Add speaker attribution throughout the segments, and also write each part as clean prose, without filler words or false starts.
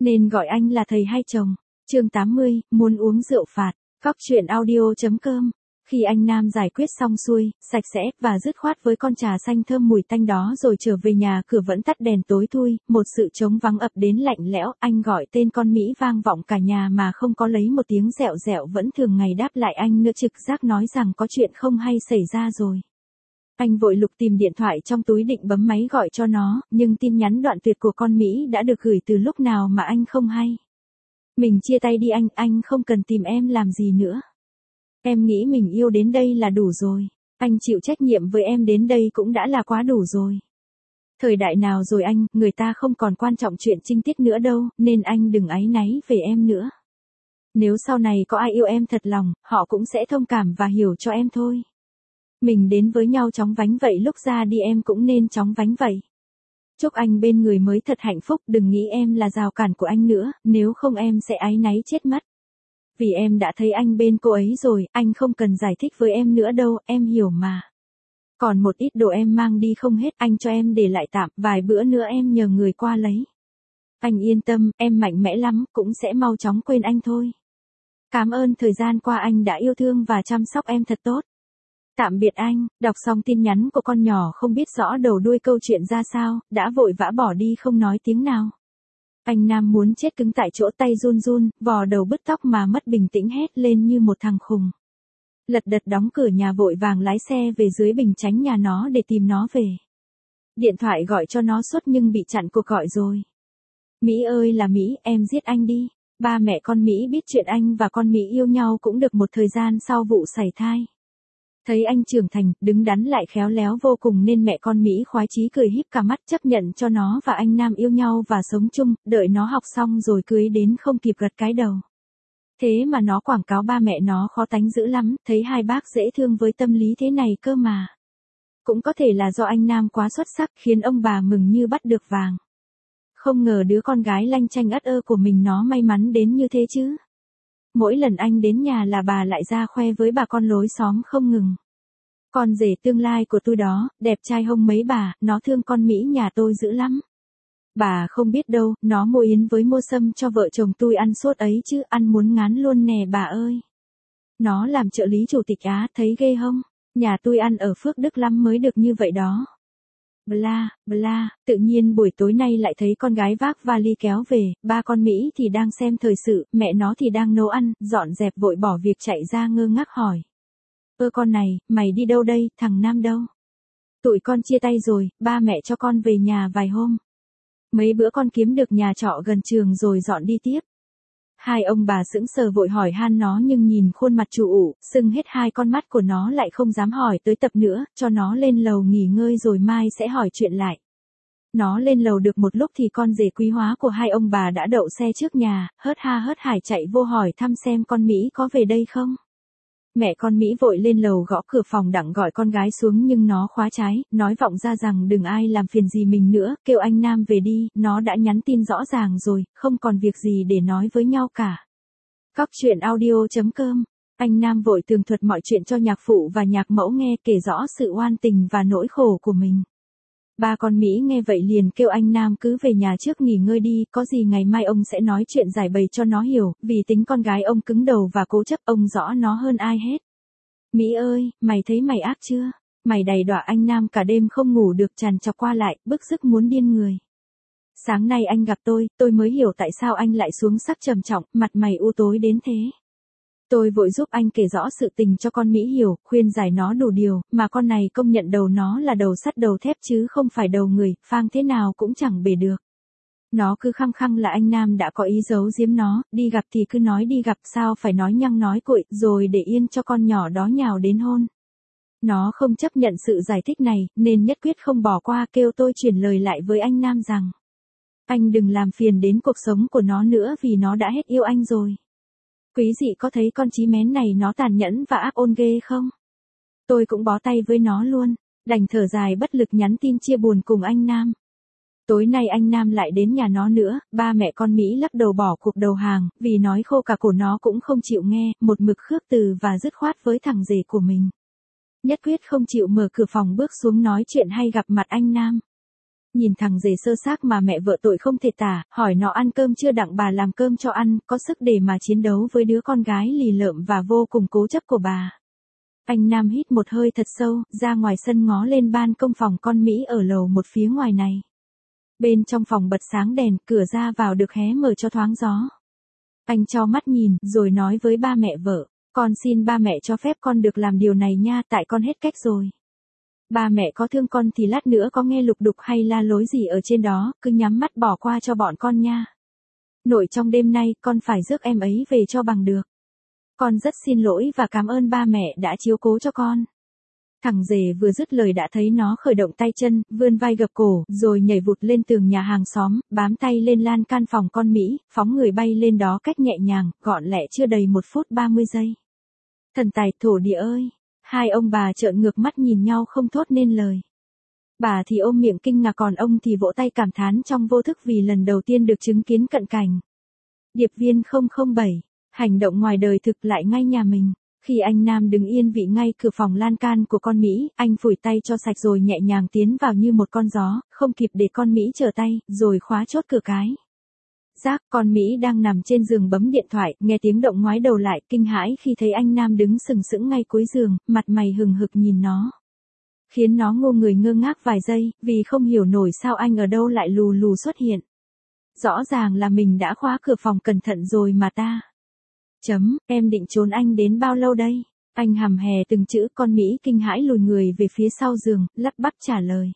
Speaker 1: Nên gọi anh là thầy hay chồng. Chương 80, muốn uống rượu phạt. Cóc truyện audio.com. Khi anh Nam giải quyết xong xuôi, sạch sẽ, và dứt khoát với con trà xanh thơm mùi tanh đó rồi trở về nhà, cửa vẫn tắt đèn tối thui, một sự trống vắng ập đến lạnh lẽo, anh gọi tên con Mỹ vang vọng cả nhà mà không có lấy một tiếng dẹo dẹo vẫn thường ngày đáp lại anh nữa, trực giác nói rằng có chuyện không hay xảy ra rồi. Anh vội lục tìm điện thoại trong túi định bấm máy gọi cho nó, nhưng tin nhắn đoạn tuyệt của con Mỹ đã được gửi từ lúc nào mà anh không hay. Mình chia tay đi anh không cần tìm em làm gì nữa. Em nghĩ mình yêu đến đây là đủ rồi. Anh chịu trách nhiệm với em đến đây cũng đã là quá đủ rồi. Thời đại nào rồi anh, người ta không còn quan trọng chuyện trinh tiết nữa đâu, nên anh đừng áy náy về em nữa. Nếu sau này có ai yêu em thật lòng, họ cũng sẽ thông cảm và hiểu cho em thôi. Mình đến với nhau chóng vánh vậy, lúc ra đi em cũng nên chóng vánh vậy. Chúc anh bên người mới thật hạnh phúc, đừng nghĩ em là rào cản của anh nữa, nếu không em sẽ áy náy chết mất. Vì em đã thấy anh bên cô ấy rồi, anh không cần giải thích với em nữa đâu, em hiểu mà. Còn một ít đồ em mang đi không hết, anh cho em để lại tạm, vài bữa nữa em nhờ người qua lấy. Anh yên tâm, em mạnh mẽ lắm, cũng sẽ mau chóng quên anh thôi. Cảm ơn thời gian qua anh đã yêu thương và chăm sóc em thật tốt. Tạm biệt anh. Đọc xong tin nhắn của con nhỏ không biết rõ đầu đuôi câu chuyện ra sao, đã vội vã bỏ đi không nói tiếng nào. Anh Nam muốn chết cứng tại chỗ, tay run run, vò đầu bứt tóc mà mất bình tĩnh hét lên như một thằng khùng. Lật đật đóng cửa nhà, vội vàng lái xe về dưới Bình Chánh nhà nó để tìm nó về. Điện thoại gọi cho nó suốt nhưng bị chặn cuộc gọi rồi. Mỹ ơi là Mỹ, em giết anh đi. Ba mẹ con Mỹ biết chuyện anh và con Mỹ yêu nhau cũng được một thời gian sau vụ sảy thai. Thấy anh trưởng thành, đứng đắn lại khéo léo vô cùng nên mẹ con Mỹ khoái chí cười híp cả mắt, chấp nhận cho nó và anh Nam yêu nhau và sống chung, đợi nó học xong rồi cưới đến không kịp gật cái đầu. Thế mà nó quảng cáo ba mẹ nó khó tánh dữ lắm, thấy hai bác dễ thương với tâm lý thế này cơ mà. Cũng có thể là do anh Nam quá xuất sắc khiến ông bà mừng như bắt được vàng. Không ngờ đứa con gái lanh chanh ất ơ của mình nó may mắn đến như thế chứ. Mỗi lần anh đến nhà là bà lại ra khoe với bà con lối xóm không ngừng. Con rể tương lai của tôi đó, đẹp trai hông mấy bà, nó thương con Mỹ nhà tôi dữ lắm. Bà không biết đâu, nó mua yến với mua sâm cho vợ chồng tôi ăn suốt ấy chứ, ăn muốn ngán luôn nè bà ơi. Nó làm trợ lý chủ tịch Á, thấy ghê hông? Nhà tôi ăn ở Phước Đức lắm mới được như vậy đó. Bla, bla, tự nhiên buổi tối nay lại thấy con gái vác vali kéo về, ba con Mỹ thì đang xem thời sự, mẹ nó thì đang nấu ăn, dọn dẹp vội bỏ việc chạy ra ngơ ngác hỏi. Con này, mày đi đâu đây, thằng Nam đâu? Tụi con chia tay rồi, ba mẹ cho con về nhà vài hôm. Mấy bữa con kiếm được nhà trọ gần trường rồi dọn đi tiếp. Hai ông bà sững sờ vội hỏi han nó nhưng nhìn khuôn mặt chủ ủ, sưng hết hai con mắt của nó lại không dám hỏi tới tập nữa, cho nó lên lầu nghỉ ngơi rồi mai sẽ hỏi chuyện lại. Nó lên lầu được một lúc thì con rể quý hóa của hai ông bà đã đậu xe trước nhà, hớt ha hớt hải chạy vô hỏi thăm xem con Mỹ có về đây không. Mẹ con Mỹ vội lên lầu gõ cửa phòng đặng gọi con gái xuống nhưng nó khóa trái, nói vọng ra rằng đừng ai làm phiền gì mình nữa, kêu anh Nam về đi, nó đã nhắn tin rõ ràng rồi, không còn việc gì để nói với nhau cả. Cóc truyện audio.com. Anh Nam vội tường thuật mọi chuyện cho nhạc phụ và nhạc mẫu nghe, kể rõ sự oan tình và nỗi khổ của mình. Ba con Mỹ nghe vậy liền kêu anh Nam cứ về nhà trước nghỉ ngơi đi, có gì ngày mai ông sẽ nói chuyện giải bày cho nó hiểu, vì tính con gái ông cứng đầu và cố chấp, ông rõ nó hơn ai hết. Mỹ ơi, mày thấy mày ác chưa? Mày đầy đọa anh Nam cả đêm không ngủ được, trằn trọc qua lại, bức rứt muốn điên người. Sáng nay anh gặp tôi mới hiểu tại sao anh lại xuống sắc trầm trọng, mặt mày u tối đến thế. Tôi vội giúp anh kể rõ sự tình cho con Mỹ hiểu, khuyên giải nó đủ điều, mà con này công nhận đầu nó là đầu sắt đầu thép chứ không phải đầu người, phang thế nào cũng chẳng bể được. Nó cứ khăng khăng là anh Nam đã có ý giấu giếm nó, đi gặp thì cứ nói đi gặp, sao phải nói nhăng nói cuội, rồi để yên cho con nhỏ đó nhào đến hôn. Nó không chấp nhận sự giải thích này, nên nhất quyết không bỏ qua, kêu tôi chuyển lời lại với anh Nam rằng anh đừng làm phiền đến cuộc sống của nó nữa vì nó đã hết yêu anh rồi. Quý dị có thấy con chí mén này nó tàn nhẫn và ác ôn ghê không? Tôi cũng bó tay với nó luôn, đành thở dài bất lực nhắn tin chia buồn cùng anh Nam. Tối nay anh Nam lại đến nhà nó nữa, ba mẹ con Mỹ lắc đầu bỏ cuộc đầu hàng, vì nói khô cả cổ nó cũng không chịu nghe, một mực khước từ và dứt khoát với thằng rể của mình. Nhất quyết không chịu mở cửa phòng bước xuống nói chuyện hay gặp mặt anh Nam. Nhìn thằng rể sơ xác mà mẹ vợ tội không thể tả, hỏi nó ăn cơm chưa đặng bà làm cơm cho ăn, có sức để mà chiến đấu với đứa con gái lì lợm và vô cùng cố chấp của bà. Anh Nam hít một hơi thật sâu, ra ngoài sân ngó lên ban công phòng con Mỹ ở lầu một phía ngoài này. Bên trong phòng bật sáng đèn, cửa ra vào được hé mở cho thoáng gió. Anh cho mắt nhìn, rồi nói với ba mẹ vợ, con xin ba mẹ cho phép con được làm điều này nha, tại con hết cách rồi. Ba mẹ có thương con thì lát nữa có nghe lục đục hay la lối gì ở trên đó, cứ nhắm mắt bỏ qua cho bọn con nha. Nội trong đêm nay, con phải rước em ấy về cho bằng được. Con rất xin lỗi và cảm ơn ba mẹ đã chiếu cố cho con. Thằng rể vừa dứt lời đã thấy nó khởi động tay chân, vươn vai gập cổ, rồi nhảy vụt lên tường nhà hàng xóm, bám tay lên lan can phòng con Mỹ, phóng người bay lên đó cách nhẹ nhàng, gọn lẹ chưa đầy 1 phút 30 giây. Thần tài thổ địa ơi! Hai ông bà trợn ngược mắt nhìn nhau không thốt nên lời. Bà thì ôm miệng kinh ngạc còn ông thì vỗ tay cảm thán trong vô thức vì lần đầu tiên được chứng kiến cận cảnh. Điệp viên 007, hành động ngoài đời thực lại ngay nhà mình. Khi anh Nam đứng yên vị ngay cửa phòng lan can của con Mỹ, anh phủi tay cho sạch rồi nhẹ nhàng tiến vào như một con gió, không kịp để con Mỹ trở tay, rồi khóa chốt cửa cái. Giác, con Mỹ đang nằm trên giường bấm điện thoại, nghe tiếng động ngoái đầu lại, kinh hãi khi thấy anh Nam đứng sừng sững ngay cuối giường, mặt mày hừng hực nhìn nó. Khiến nó ngô người ngơ ngác vài giây, vì không hiểu nổi sao anh ở đâu lại lù lù xuất hiện. Rõ ràng là mình đã khóa cửa phòng cẩn thận rồi mà ta. Em định trốn anh đến bao lâu đây? Anh hằm hè từng chữ, con Mỹ kinh hãi lùi người về phía sau giường, lắp bắp trả lời.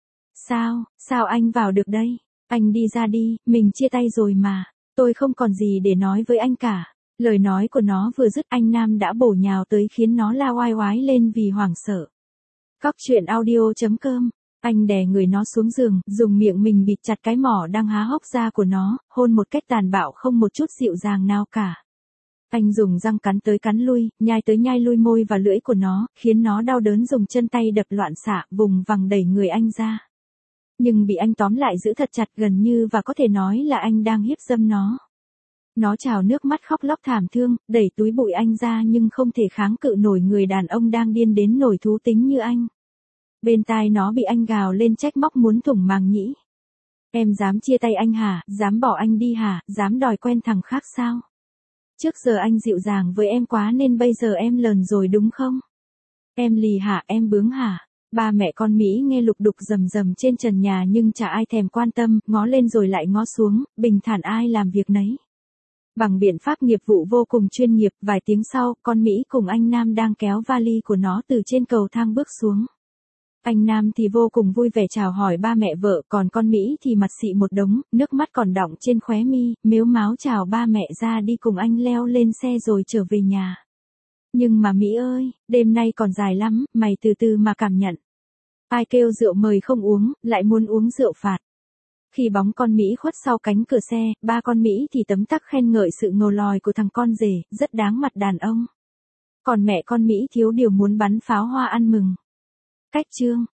Speaker 1: Sao anh vào được đây? Anh đi ra đi, mình chia tay rồi mà. Tôi không còn gì để nói với anh cả. Lời nói của nó vừa dứt anh Nam đã bổ nhào tới khiến nó la oai oái lên vì hoảng sợ. Cóc truyện audio.com. Anh đè người nó xuống giường, dùng miệng mình bịt chặt cái mỏ đang há hốc ra của nó, hôn một cách tàn bạo không một chút dịu dàng nào cả. Anh dùng răng cắn tới cắn lui, nhai tới nhai lui môi và lưỡi của nó, khiến nó đau đớn dùng chân tay đập loạn xạ, vùng vằng đẩy người anh ra. Nhưng bị anh tóm lại giữ thật chặt gần như và có thể nói là anh đang hiếp dâm nó. Nó trào nước mắt khóc lóc thảm thương, đẩy túi bụi anh ra nhưng không thể kháng cự nổi người đàn ông đang điên đến nổi thú tính như anh. Bên tai nó bị anh gào lên trách móc muốn thủng màng nhĩ. Em dám chia tay anh hả, dám bỏ anh đi hả, dám đòi quen thằng khác sao? Trước giờ anh dịu dàng với em quá nên bây giờ em lờn rồi đúng không? Em lì hả, em bướng hả? Ba mẹ con Mỹ nghe lục đục rầm rầm trên trần nhà nhưng chả ai thèm quan tâm, ngó lên rồi lại ngó xuống, bình thản ai làm việc nấy. Bằng biện pháp nghiệp vụ vô cùng chuyên nghiệp, vài tiếng sau, con Mỹ cùng anh Nam đang kéo vali của nó từ trên cầu thang bước xuống. Anh Nam thì vô cùng vui vẻ chào hỏi ba mẹ vợ, còn con Mỹ thì mặt xị một đống, nước mắt còn đọng trên khóe mi, mếu máo chào ba mẹ ra đi cùng anh leo lên xe rồi trở về nhà. Nhưng mà Mỹ ơi, đêm nay còn dài lắm, mày từ từ mà cảm nhận. Ai kêu rượu mời không uống, lại muốn uống rượu phạt. Khi bóng con Mỹ khuất sau cánh cửa xe, ba con Mỹ thì tấm tắc khen ngợi sự ngầu lòi của thằng con rể, rất đáng mặt đàn ông. Còn mẹ con Mỹ thiếu điều muốn bắn pháo hoa ăn mừng. Cách chương